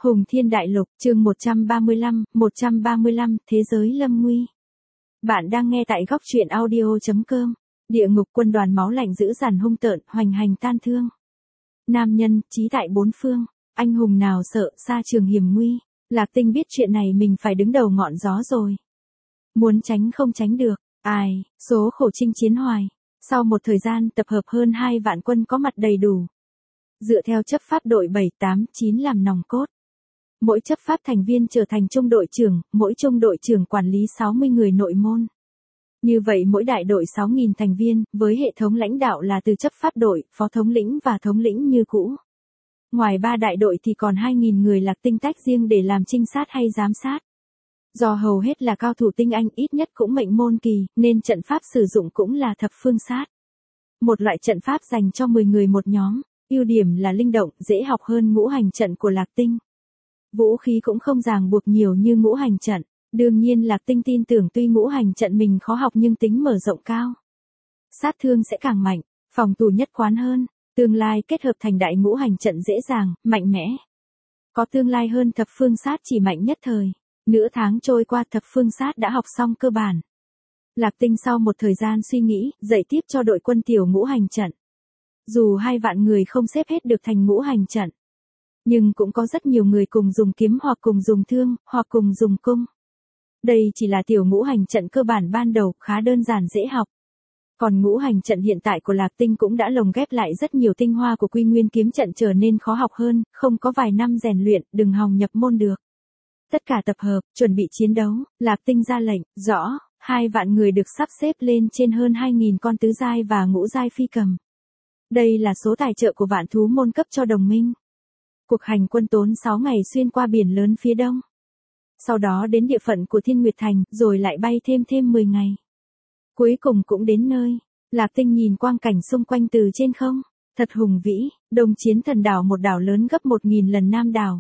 Hùng Thiên Đại Lục, chương 135, Thế giới lâm nguy. Bạn đang nghe tại góc truyện audio.com. Địa ngục quân đoàn máu lạnh dữ dằn hung tợn, hoành hành tan thương. Nam nhân, chí tại bốn phương, anh hùng nào sợ, xa trường hiểm nguy. Lạc Tinh biết chuyện này mình phải đứng đầu ngọn gió rồi. Muốn tránh không tránh được, ai, số khổ chinh chiến hoài. Sau một thời gian tập hợp hơn 2 vạn quân có mặt đầy đủ. Dựa theo chấp pháp đội 7, 8, 9 làm nòng cốt. Mỗi chấp pháp thành viên trở thành trung đội trưởng, mỗi trung đội trưởng quản lý 60 người nội môn. Như vậy mỗi đại đội 6.000 thành viên, với hệ thống lãnh đạo là từ chấp pháp đội, phó thống lĩnh và thống lĩnh như cũ. Ngoài 3 đại đội thì còn 2.000 người Lạc Tinh tách riêng để làm trinh sát hay giám sát. Do hầu hết là cao thủ tinh anh, ít nhất cũng mệnh môn kỳ, nên trận pháp sử dụng cũng là thập phương sát. Một loại trận pháp dành cho 10 người một nhóm, ưu điểm là linh động, dễ học hơn ngũ hành trận của Lạc Tinh. Vũ khí cũng không ràng buộc nhiều như ngũ hành trận. Đương nhiên Lạc Tinh tin tưởng tuy ngũ hành trận mình khó học nhưng tính mở rộng cao. Sát thương sẽ càng mạnh, phòng thủ nhất quán hơn, tương lai kết hợp thành đại ngũ hành trận dễ dàng, mạnh mẽ. Có tương lai hơn thập phương sát chỉ mạnh nhất thời. Nửa tháng trôi qua thập phương sát đã học xong cơ bản. Lạc Tinh sau một thời gian suy nghĩ, dạy tiếp cho đội quân tiểu ngũ hành trận. Dù 2 vạn người không xếp hết được thành ngũ hành trận. Nhưng cũng có rất nhiều người cùng dùng kiếm hoặc cùng dùng thương, hoặc cùng dùng cung. Đây chỉ là tiểu ngũ hành trận cơ bản ban đầu, khá đơn giản dễ học. Còn ngũ hành trận hiện tại của Lạc Tinh cũng đã lồng ghép lại rất nhiều tinh hoa của Quy Nguyên kiếm trận trở nên khó học hơn, không có vài năm rèn luyện, đừng hòng nhập môn được. Tất cả tập hợp, chuẩn bị chiến đấu, Lạc Tinh ra lệnh, rõ, 2 vạn người được sắp xếp lên trên hơn 2.000 con tứ giai và ngũ giai phi cầm. Đây là số tài trợ của vạn thú môn cấp cho đồng minh. Cuộc hành quân tốn 6 ngày xuyên qua biển lớn phía đông. Sau đó đến địa phận của Thiên Nguyệt Thành, rồi lại bay thêm 10 ngày. Cuối cùng cũng đến nơi. Lạc Tinh nhìn quang cảnh xung quanh từ trên không. Thật hùng vĩ, Đông Chiến Thần đảo, một đảo lớn gấp 1.000 lần Nam đảo.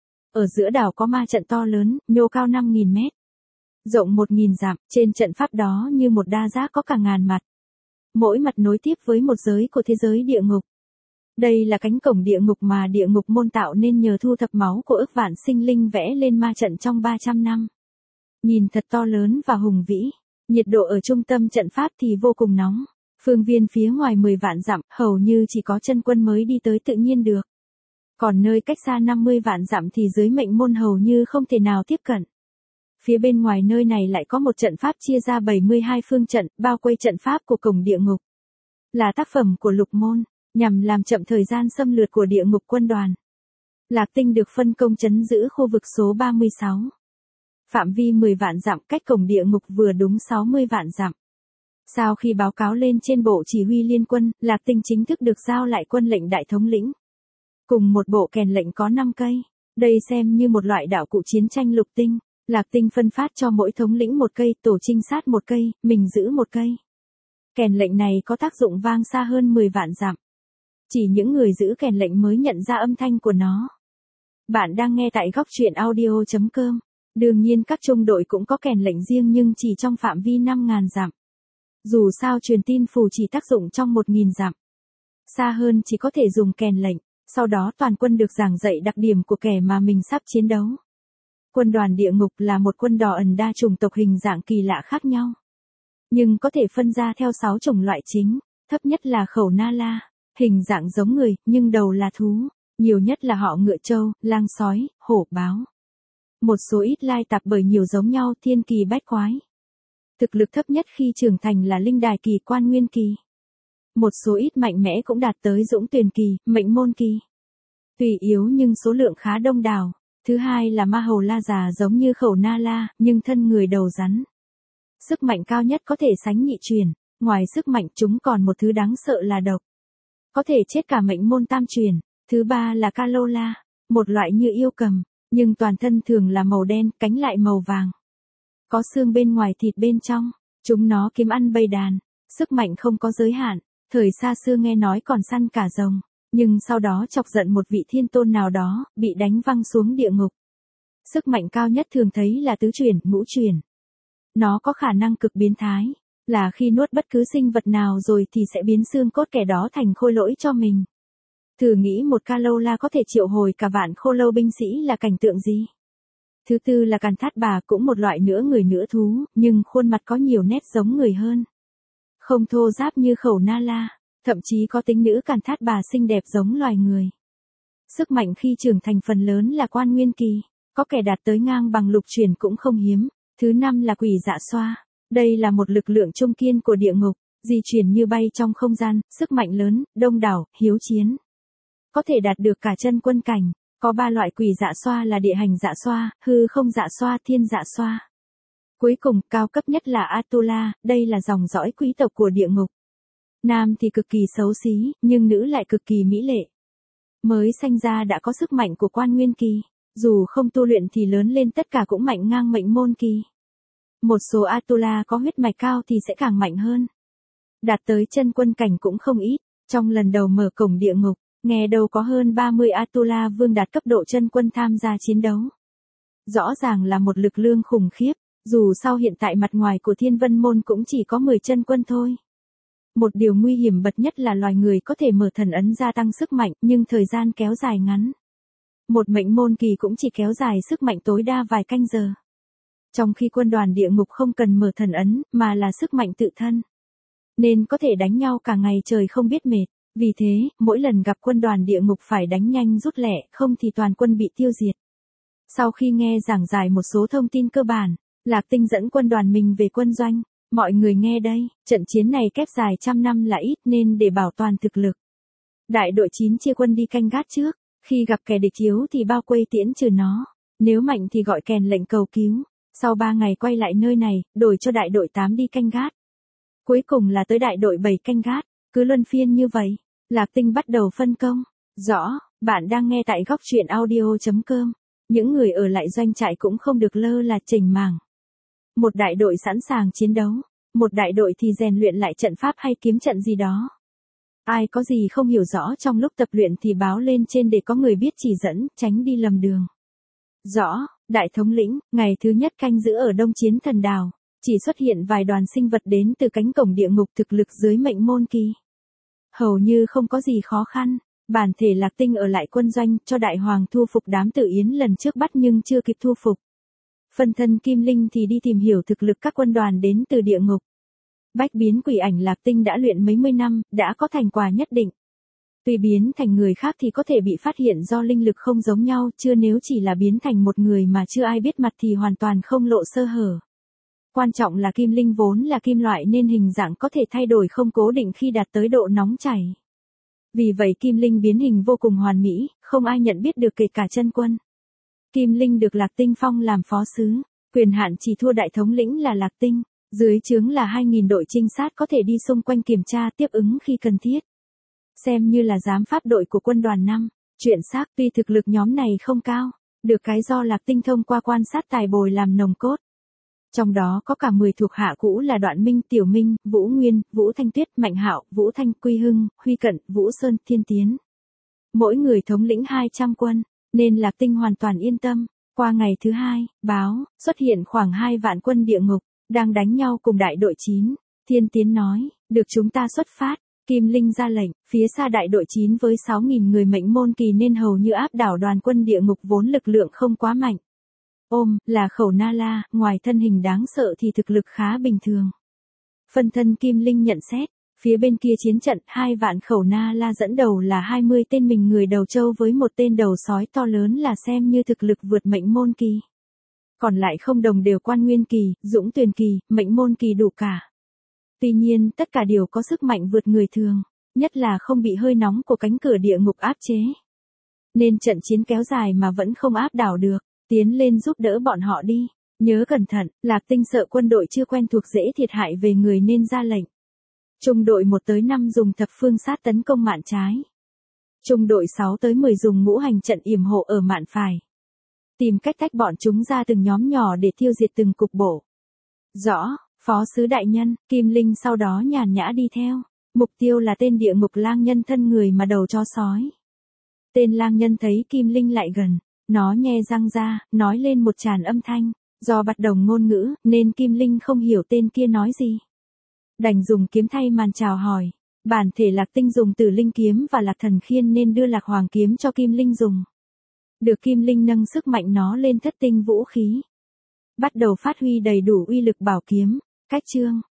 Ở giữa đảo có ma trận to lớn, nhô cao 5.000 mét. Rộng 1.000 dặm, trên trận pháp đó như một đa giác có cả ngàn mặt. Mỗi mặt nối tiếp với một giới của thế giới địa ngục. Đây là cánh cổng địa ngục mà địa ngục môn tạo nên nhờ thu thập máu của ức vạn sinh linh vẽ lên ma trận trong 300 năm. Nhìn thật to lớn và hùng vĩ, nhiệt độ ở trung tâm trận pháp thì vô cùng nóng. Phương viên phía ngoài 10 vạn dặm, hầu như chỉ có chân quân mới đi tới tự nhiên được. Còn nơi cách xa 50 vạn dặm thì dưới mệnh môn hầu như không thể nào tiếp cận. Phía bên ngoài nơi này lại có một trận pháp chia ra 72 phương trận, bao quanh trận pháp của cổng địa ngục. Là tác phẩm của lục môn, nhằm làm chậm thời gian xâm lược của địa ngục quân đoàn. Lạc Tinh được phân công trấn giữ khu vực số 36. Phạm vi 10 vạn dặm, cách cổng địa ngục vừa đúng 60 vạn dặm. Sau khi báo cáo lên trên bộ chỉ huy liên quân, Lạc Tinh chính thức được giao lại quân lệnh đại thống lĩnh. Cùng một bộ kèn lệnh có 5 cây. Đây xem như một loại đạo cụ chiến tranh lục tinh. Lạc Tinh phân phát cho mỗi thống lĩnh một cây, tổ trinh sát một cây, mình giữ một cây. Kèn lệnh này có tác dụng vang xa hơn 10 vạn dặm. Chỉ những người giữ kèn lệnh mới nhận ra âm thanh của nó. Bạn đang nghe tại góc truyện audio.com. Đương nhiên các trung đội cũng có kèn lệnh riêng nhưng chỉ trong phạm vi 5.000 dặm. Dù sao truyền tin phù chỉ tác dụng trong 1.000 dặm. Xa hơn chỉ có thể dùng kèn lệnh, sau đó toàn quân được giảng dạy đặc điểm của kẻ mà mình sắp chiến đấu. Quân đoàn địa ngục là một quân đỏ ẩn đa chủng tộc hình dạng kỳ lạ khác nhau. Nhưng có thể phân ra theo 6 chủng loại chính, thấp nhất là khẩu na la. Hình dạng giống người, nhưng đầu là thú. Nhiều nhất là họ ngựa trâu, lang sói, hổ báo. Một số ít lai tạp bởi nhiều giống nhau, thiên kỳ bách quái. Thực lực thấp nhất khi trưởng thành là linh đài kỳ, quan nguyên kỳ. Một số ít mạnh mẽ cũng đạt tới dũng tuyền kỳ, mệnh môn kỳ. Tùy yếu nhưng số lượng khá đông đảo. Thứ hai là ma hầu la già giống như khẩu na la, nhưng thân người đầu rắn. Sức mạnh cao nhất có thể sánh nhị truyền. Ngoài sức mạnh chúng còn một thứ đáng sợ là độc. Có thể chết cả mệnh môn tam truyền. Thứ ba là Calola, một loại như yêu cầm, nhưng toàn thân thường là màu đen, cánh lại màu vàng. Có xương bên ngoài thịt bên trong, chúng nó kiếm ăn bầy đàn, sức mạnh không có giới hạn, thời xa xưa nghe nói còn săn cả rồng, nhưng sau đó chọc giận một vị thiên tôn nào đó, bị đánh văng xuống địa ngục. Sức mạnh cao nhất thường thấy là tứ truyền, ngũ truyền. Nó có khả năng cực biến thái. Là khi nuốt bất cứ sinh vật nào rồi thì sẽ biến xương cốt kẻ đó thành khôi lỗi cho mình. Thử nghĩ một ca lâu la có thể triệu hồi cả vạn khô lâu binh sĩ là cảnh tượng gì? Thứ tư là Càn Thát Bà, cũng một loại nửa người nửa thú, nhưng khuôn mặt có nhiều nét giống người hơn. Không thô ráp như Khẩu Na La, thậm chí có tính nữ Càn Thát Bà xinh đẹp giống loài người. Sức mạnh khi trưởng thành phần lớn là Quan Nguyên Kỳ, có kẻ đạt tới ngang bằng Lục Chuyển cũng không hiếm. Thứ năm là Quỷ Dạ Xoa. Đây là một lực lượng trung kiên của địa ngục, di chuyển như bay trong không gian, sức mạnh lớn, đông đảo, hiếu chiến. Có thể đạt được cả chân quân cảnh. Có 3 loại quỷ dạ xoa là địa hành dạ xoa, hư không dạ xoa, thiên dạ xoa. Cuối cùng, cao cấp nhất là Atula, đây là dòng dõi quý tộc của địa ngục. Nam thì cực kỳ xấu xí, nhưng nữ lại cực kỳ mỹ lệ. Mới sanh ra đã có sức mạnh của Quan Nguyên Kỳ, dù không tu luyện thì lớn lên tất cả cũng mạnh ngang Mệnh Môn Kỳ. Một số Atula có huyết mạch cao thì sẽ càng mạnh hơn. Đạt tới chân quân cảnh cũng không ít, trong lần đầu mở cổng địa ngục, nghe đâu có hơn 30 Atula vương đạt cấp độ chân quân tham gia chiến đấu. Rõ ràng là một lực lượng khủng khiếp, dù sao hiện tại mặt ngoài của Thiên Vân Môn cũng chỉ có 10 chân quân thôi. Một điều nguy hiểm bậc nhất là loài người có thể mở thần ấn gia tăng sức mạnh, nhưng thời gian kéo dài ngắn. Một Mệnh Môn Kỳ cũng chỉ kéo dài sức mạnh tối đa vài canh giờ. Trong khi quân đoàn địa ngục không cần mở thần ấn, mà là sức mạnh tự thân. Nên có thể đánh nhau cả ngày trời không biết mệt. Vì thế, mỗi lần gặp quân đoàn địa ngục phải đánh nhanh rút lẹ, không thì toàn quân bị tiêu diệt. Sau khi nghe giảng giải một số thông tin cơ bản, Lạc Tinh dẫn quân đoàn mình về quân doanh. Mọi người nghe đây, trận chiến này kép dài trăm năm là ít nên để bảo toàn thực lực. Đại đội 9 chia quân đi canh gác trước, khi gặp kẻ địch yếu thì bao quây tiễn trừ nó. Nếu mạnh thì gọi kèn lệnh cầu cứu. Sau 3 ngày quay lại nơi này, đổi cho đại đội 8 đi canh gác. Cuối cùng là tới đại đội 7 canh gác, cứ luân phiên như vậy. Lạc Tinh bắt đầu phân công. Rõ, bạn đang nghe tại góc truyện audio.com. Những người ở lại doanh trại cũng không được lơ là chỉnh mảng. Một đại đội sẵn sàng chiến đấu, một đại đội thì rèn luyện lại trận pháp hay kiếm trận gì đó. Ai có gì không hiểu rõ trong lúc tập luyện thì báo lên trên để có người biết chỉ dẫn, tránh đi lầm đường. Rõ, đại thống lĩnh, ngày thứ nhất canh giữ ở Đông Chiến Thần Đảo, chỉ xuất hiện vài đoàn sinh vật đến từ cánh cổng địa ngục thực lực dưới Mệnh Môn Kỳ. Hầu như không có gì khó khăn, bản thể Lạc Tinh ở lại quân doanh cho đại hoàng thu phục đám Tử Yến lần trước bắt nhưng chưa kịp thu phục. Phân thân Kim Linh thì đi tìm hiểu thực lực các quân đoàn đến từ địa ngục. Bách biến quỷ ảnh Lạc Tinh đã luyện mấy mươi năm, đã có thành quả nhất định. Tuy biến thành người khác thì có thể bị phát hiện do linh lực không giống nhau, chưa nếu chỉ là biến thành một người mà chưa ai biết mặt thì hoàn toàn không lộ sơ hở. Quan trọng là kim linh vốn là kim loại nên hình dạng có thể thay đổi không cố định khi đạt tới độ nóng chảy. Vì vậy kim linh biến hình vô cùng hoàn mỹ, không ai nhận biết được kể cả chân quân. Kim linh được Lạc Tinh phong làm phó sứ, quyền hạn chỉ thua đại thống lĩnh là Lạc Tinh, dưới trướng là 2.000 đội trinh sát có thể đi xung quanh kiểm tra tiếp ứng khi cần thiết. Xem như là giám pháp đội của quân đoàn 5, chuyện xác tuy thực lực nhóm này không cao, được cái do Lạc Tinh thông qua quan sát tài bồi làm nòng cốt. Trong đó có cả 10 thuộc hạ cũ là Đoạn Minh, Tiểu Minh, Vũ Nguyên, Vũ Thanh Tuyết, Mạnh Hạo, Vũ Thanh, Quy Hưng, Huy Cận, Vũ Sơn, Thiên Tiến. Mỗi người thống lĩnh 200 quân, nên Lạc Tinh hoàn toàn yên tâm. Qua ngày thứ 2, báo, xuất hiện khoảng 2 vạn quân địa ngục, đang đánh nhau cùng đại đội 9. Thiên Tiến nói, được chúng ta xuất phát. Kim Linh ra lệnh, phía xa đại đội 9 với 6.000 người Mệnh Môn Kỳ nên hầu như áp đảo đoàn quân địa ngục vốn lực lượng không quá mạnh. Là Khẩu Na La, ngoài thân hình đáng sợ thì thực lực khá bình thường. Phân thân Kim Linh nhận xét, phía bên kia chiến trận 2 vạn Khẩu Na La dẫn đầu là 20 tên mình người đầu trâu với một tên đầu sói to lớn là xem như thực lực vượt Mệnh Môn Kỳ. Còn lại không đồng đều Quan Nguyên Kỳ, Dũng Tuyền Kỳ, Mệnh Môn Kỳ đủ cả. Tuy nhiên tất cả đều có sức mạnh vượt người thường, nhất là không bị hơi nóng của cánh cửa địa ngục áp chế. Nên trận chiến kéo dài mà vẫn không áp đảo được, tiến lên giúp đỡ bọn họ đi. Nhớ cẩn thận, Lạc Tinh sợ quân đội chưa quen thuộc dễ thiệt hại về người nên ra lệnh. Trung đội 1 tới 5 dùng thập phương sát tấn công mạn trái. Trung đội 6 tới 10 dùng ngũ hành trận yểm hộ ở mạn phải. Tìm cách tách bọn chúng ra từng nhóm nhỏ để tiêu diệt từng cục bộ. Rõ. Phó sứ đại nhân, Kim Linh sau đó nhàn nhã đi theo. Mục tiêu là tên địa ngục lang nhân thân người mà đầu chó sói. Tên lang nhân thấy Kim Linh lại gần, nó nhe răng ra, nói lên một tràn âm thanh. Do bất đồng ngôn ngữ, nên Kim Linh không hiểu tên kia nói gì. Đành dùng kiếm thay màn chào hỏi. Bản thể Lạc Tinh dùng Tử Linh kiếm và Lạc Thần khiên nên đưa Lạc Hoàng kiếm cho Kim Linh dùng. Được Kim Linh nâng sức mạnh nó lên thất tinh vũ khí. Bắt đầu phát huy đầy đủ uy lực bảo kiếm. Cách chương